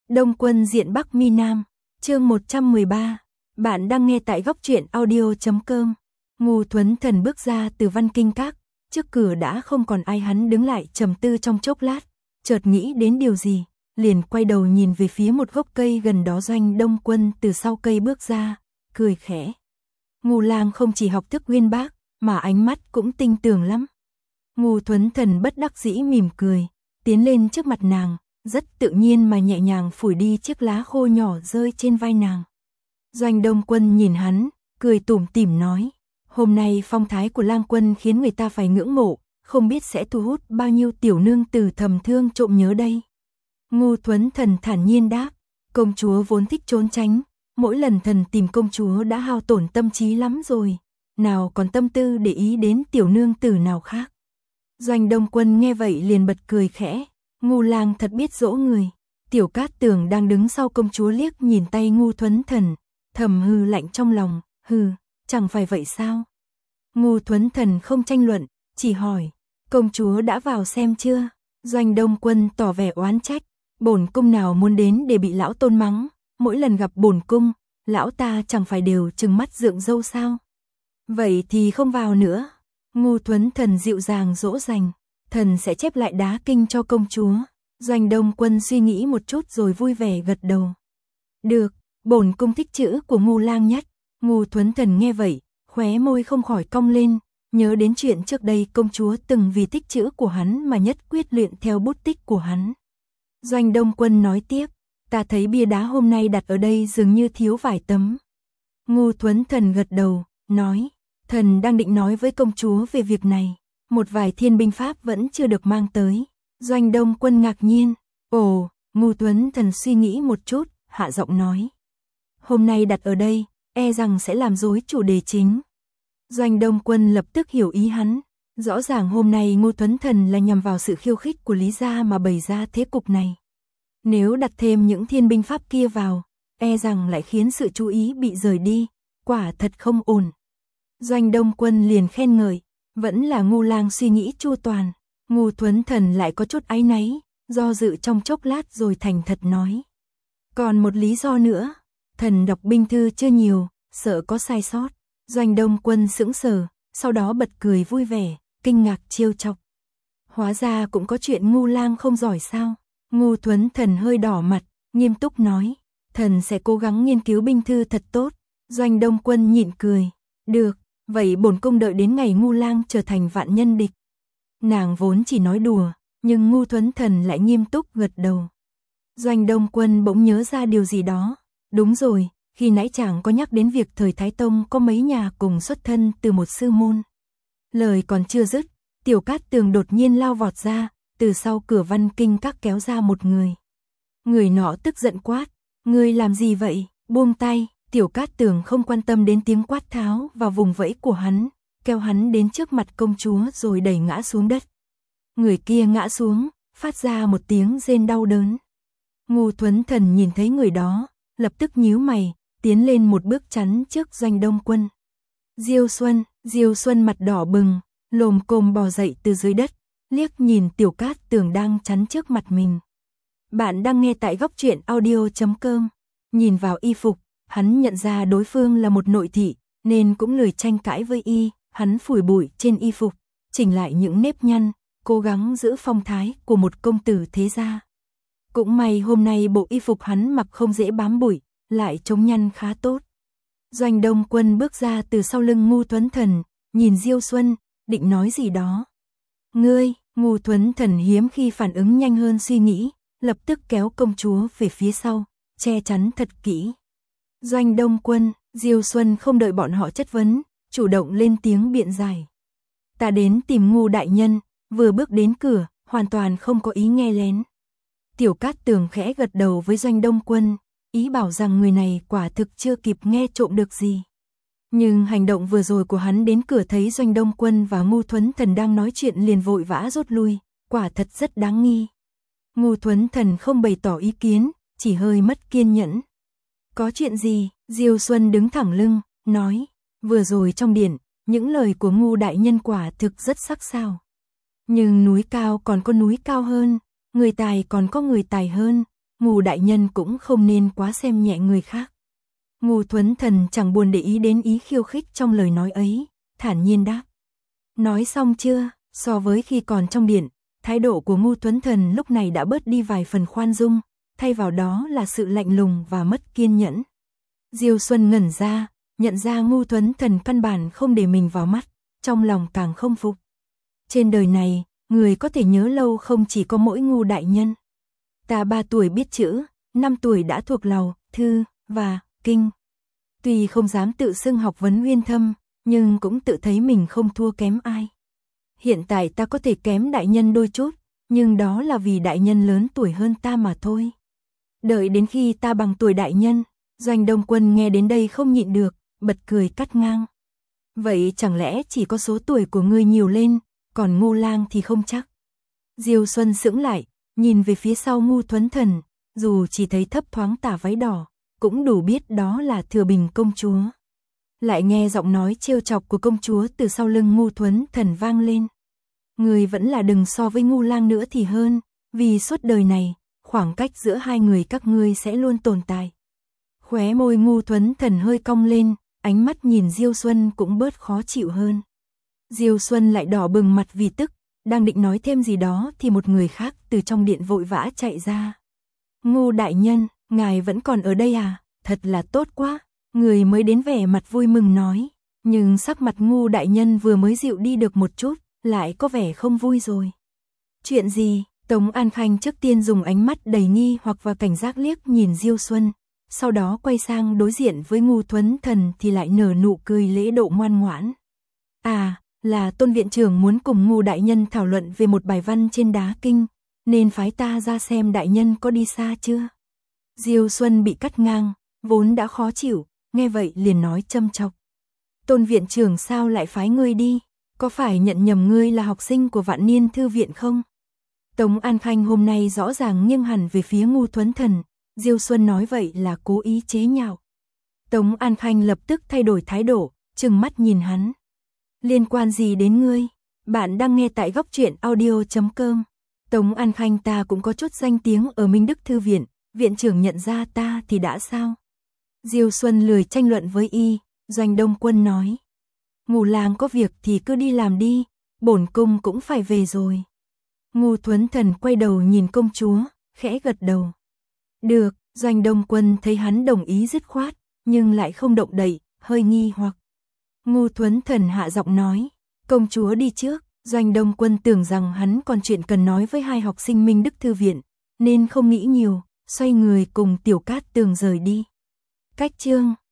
Đông Quân diện Bắc Mi Nam, chương 113. Bạn đang nghe tại góc truyện audio.com. Ngô Thuấn Thần bước ra từ Văn Kinh Các, trước cửa đã không còn ai, hắn đứng lại trầm tư trong chốc lát, chợt nghĩ đến điều gì, liền quay đầu nhìn về phía một gốc cây gần đó. Doanh Đông Quân từ sau cây bước ra, cười khẽ. Ngô Lang không chỉ học thức uyên bác, mà ánh mắt cũng tinh tường lắm. Ngô Thuấn Thần bất đắc dĩ mỉm cười, tiến lên trước mặt nàng, rất tự nhiên mà nhẹ nhàng phủi đi chiếc lá khô nhỏ rơi trên vai nàng. Doanh Đông Quân nhìn hắn, cười tủm tỉm nói, hôm nay phong thái của Lang Quân khiến người ta phải ngưỡng mộ, không biết sẽ thu hút bao nhiêu tiểu nương tử thầm thương trộm nhớ đây. Ngô Thuấn Thần thản nhiên đáp, công chúa vốn thích trốn tránh, mỗi lần thần tìm công chúa đã hao tổn tâm trí lắm rồi, nào còn tâm tư để ý đến tiểu nương tử nào khác. Doanh Đông Quân nghe vậy liền bật cười khẽ, Ngô Lang thật biết dỗ người. Tiểu Cát Tường đang đứng sau công chúa liếc nhìn tay Ngô Thuấn Thần, thầm hừ lạnh trong lòng, hừ, chẳng phải vậy sao? Ngô Thuấn Thần không tranh luận, chỉ hỏi, công chúa đã vào xem chưa? Doanh Đông Quân tỏ vẻ oán trách, bổn cung nào muốn đến để bị lão tôn mắng, mỗi lần gặp bổn cung, lão ta chẳng phải đều trừng mắt rượng râu sao? Vậy thì không vào nữa. Ngô Thuấn Thần dịu dàng dỗ dành, thần sẽ chép lại đá kinh cho công chúa. Doanh Đông Quân suy nghĩ một chút rồi vui vẻ gật đầu. Được, bổn cung thích chữ của Ngô Lang nhất. Ngô Thuấn Thần nghe vậy, khóe môi không khỏi cong lên, nhớ đến chuyện trước đây công chúa từng vì thích chữ của hắn mà nhất quyết luyện theo bút tích của hắn. Doanh Đông Quân nói tiếp, ta thấy bia đá hôm nay đặt ở đây dường như thiếu vài tấm. Ngô Thuấn Thần gật đầu, nói, thần đang định nói với công chúa về việc này, một vài thiên binh pháp vẫn chưa được mang tới. Doanh Đông Quân ngạc nhiên, ồ, Ngô Thuấn Thần suy nghĩ một chút, hạ giọng nói, hôm nay đặt ở đây, e rằng sẽ làm rối chủ đề chính. Doanh Đông Quân lập tức hiểu ý hắn, rõ ràng hôm nay Ngô Thuấn Thần là nhằm vào sự khiêu khích của Lý gia mà bày ra thế cục này. Nếu đặt thêm những thiên binh pháp kia vào, e rằng lại khiến sự chú ý bị rời đi, quả thật không ổn. Doanh Đông Quân liền khen ngợi, vẫn là Ngô Lang suy nghĩ chu toàn. Ngô Thuấn Thần lại có chút áy náy, do dự trong chốc lát rồi thành thật nói. Còn một lý do nữa, thần đọc binh thư chưa nhiều, sợ có sai sót. Doanh Đông Quân sững sờ, sau đó bật cười vui vẻ, kinh ngạc trêu chọc. Hóa ra cũng có chuyện Ngô Lang không giỏi sao? Ngô Thuấn Thần hơi đỏ mặt, nghiêm túc nói, thần sẽ cố gắng nghiên cứu binh thư thật tốt. Doanh Đông Quân nhịn cười, được, vậy bổn cung đợi đến ngày Ngô Lang trở thành vạn nhân địch. Nàng vốn chỉ nói đùa, nhưng Ngô Thuấn Thần lại nghiêm túc gật đầu. Doanh Đông Quân bỗng nhớ ra điều gì đó, đúng rồi, khi nãy chàng có nhắc đến việc thời Thái Tông có mấy nhà cùng xuất thân từ một sư môn. Lời còn chưa dứt, Tiểu Cát Tường đột nhiên lao vọt ra, từ sau cửa Văn Kinh Các kéo ra một người. Người nọ tức giận quát, ngươi làm gì vậy, buông tay. Tiểu Cát Tường không quan tâm đến tiếng quát tháo và vùng vẫy của hắn, kéo hắn đến trước mặt công chúa rồi đẩy ngã xuống đất. Người kia ngã xuống, phát ra một tiếng rên đau đớn. Ngô Thuấn Thần nhìn thấy người đó, lập tức nhíu mày, tiến lên một bước chắn trước Doanh Đông Quân. Diêu Xuân mặt đỏ bừng, lồm cồm bò dậy từ dưới đất, liếc nhìn Tiểu Cát Tường đang chắn trước mặt mình. Bạn đang nghe tại góc truyện audio.com. Nhìn vào y phục, hắn nhận ra đối phương là một nội thị, nên cũng lười tranh cãi với y. Hắn phủi bụi trên y phục, chỉnh lại những nếp nhăn, cố gắng giữ phong thái của một công tử thế gia. Cũng may hôm nay bộ y phục hắn mặc không dễ bám bụi, lại chống nhăn khá tốt. Doanh Đông Quân bước ra từ sau lưng Ngô Thuấn Thần, nhìn Diêu Xuân, định nói gì đó. Ngươi, Ngô Thuấn Thần hiếm khi phản ứng nhanh hơn suy nghĩ, lập tức kéo công chúa về phía sau, che chắn thật kỹ. Doanh Đông Quân, Diêu Xuân không đợi bọn họ chất vấn, chủ động lên tiếng biện giải. Ta đến tìm Ngô đại nhân, vừa bước đến cửa, hoàn toàn không có ý nghe lén. Tiểu Cát Tường khẽ gật đầu với Doanh Đông Quân, ý bảo rằng người này quả thực chưa kịp nghe trộm được gì. Nhưng hành động vừa rồi của hắn đến cửa thấy Doanh Đông Quân và Ngô Thuấn Thần đang nói chuyện liền vội vã rút lui, quả thật rất đáng nghi. Ngô Thuấn Thần không bày tỏ ý kiến, chỉ hơi mất kiên nhẫn. Có chuyện gì? Diêu Xuân đứng thẳng lưng, nói, vừa rồi trong điện, những lời của Ngô đại nhân quả thực rất sắc sảo. Nhưng núi cao còn có núi cao hơn, người tài còn có người tài hơn, Ngô đại nhân cũng không nên quá xem nhẹ người khác. Ngô Thuấn Thần chẳng buồn để ý đến ý khiêu khích trong lời nói ấy, thản nhiên đáp. Nói xong chưa? So với khi còn trong điện, thái độ của Ngô Thuấn Thần lúc này đã bớt đi vài phần khoan dung, thay vào đó là sự lạnh lùng và mất kiên nhẫn. Diêu Xuân ngẩn ra, nhận ra Ngô Thuấn Thần căn bản không để mình vào mắt, trong lòng càng không phục. Trên đời này, người có thể nhớ lâu không chỉ có mỗi Ngô đại nhân. Ta 3 tuổi biết chữ, 5 tuổi đã thuộc lầu, thư, và kinh. Tuy không dám tự xưng học vấn uyên thâm, nhưng cũng tự thấy mình không thua kém ai. Hiện tại ta có thể kém đại nhân đôi chút, nhưng đó là vì đại nhân lớn tuổi hơn ta mà thôi. Đợi đến khi ta bằng tuổi đại nhân, Doanh Đông Quân nghe đến đây không nhịn được, bật cười cắt ngang. Vậy chẳng lẽ chỉ có số tuổi của ngươi nhiều lên, còn Ngô lang thì không chắc. Diêu Xuân sững lại, nhìn về phía sau Ngô Thuấn Thần, dù chỉ thấy thấp thoáng tà váy đỏ, cũng đủ biết đó là Thừa Bình công chúa. Lại nghe giọng nói trêu chọc của công chúa từ sau lưng Ngô Thuấn Thần vang lên. Người vẫn là đừng so với Ngô lang nữa thì hơn, vì suốt đời này, khoảng cách giữa hai người các ngươi sẽ luôn tồn tại. Khóe môi Ngô Thuấn Thần hơi cong lên, ánh mắt nhìn Diêu Xuân cũng bớt khó chịu hơn. Diêu Xuân lại đỏ bừng mặt vì tức, đang định nói thêm gì đó thì một người khác từ trong điện vội vã chạy ra. Ngô đại nhân, ngài vẫn còn ở đây à? Thật là tốt quá. Người mới đến vẻ mặt vui mừng nói, nhưng sắc mặt Ngô đại nhân vừa mới dịu đi được một chút, lại có vẻ không vui rồi. Chuyện gì? Tống An Khanh trước tiên dùng ánh mắt đầy nghi hoặc và cảnh giác liếc nhìn Diêu Xuân, sau đó quay sang đối diện với Ngô Thuấn Thần thì lại nở nụ cười lễ độ ngoan ngoãn. À, là Tôn viện trưởng muốn cùng Ngô đại nhân thảo luận về một bài văn trên đá kinh, nên phái ta ra xem đại nhân có đi xa chưa. Diêu Xuân bị cắt ngang, vốn đã khó chịu, nghe vậy liền nói châm chọc. Tôn viện trưởng sao lại phái ngươi đi, có phải nhận nhầm ngươi là học sinh của Vạn Niên thư viện không? Tống An Khanh hôm nay rõ ràng nghiêng hẳn về phía Ngô Thuấn Thần, Diêu Xuân nói vậy là cố ý chế nhạo. Tống An Khanh lập tức thay đổi thái độ, trừng mắt nhìn hắn. Liên quan gì đến ngươi? Bạn đang nghe tại góc truyện audio.com. Tống An Khanh ta cũng có chút danh tiếng ở Minh Đức thư viện, viện trưởng nhận ra ta thì đã sao? Diêu Xuân lười tranh luận với y, Doanh Đông Quân nói. Ngô lang có việc thì cứ đi làm đi, bổn cung cũng phải về rồi. Ngô Thuấn Thần quay đầu nhìn công chúa, khẽ gật đầu. Được, Doanh Đông Quân thấy hắn đồng ý dứt khoát, nhưng lại không động đậy, hơi nghi hoặc. Ngô Thuấn Thần hạ giọng nói, công chúa đi trước. Doanh Đông Quân tưởng rằng hắn còn chuyện cần nói với hai học sinh Minh Đức thư viện, nên không nghĩ nhiều, xoay người cùng Tiểu Cát Tường rời đi. Cách chương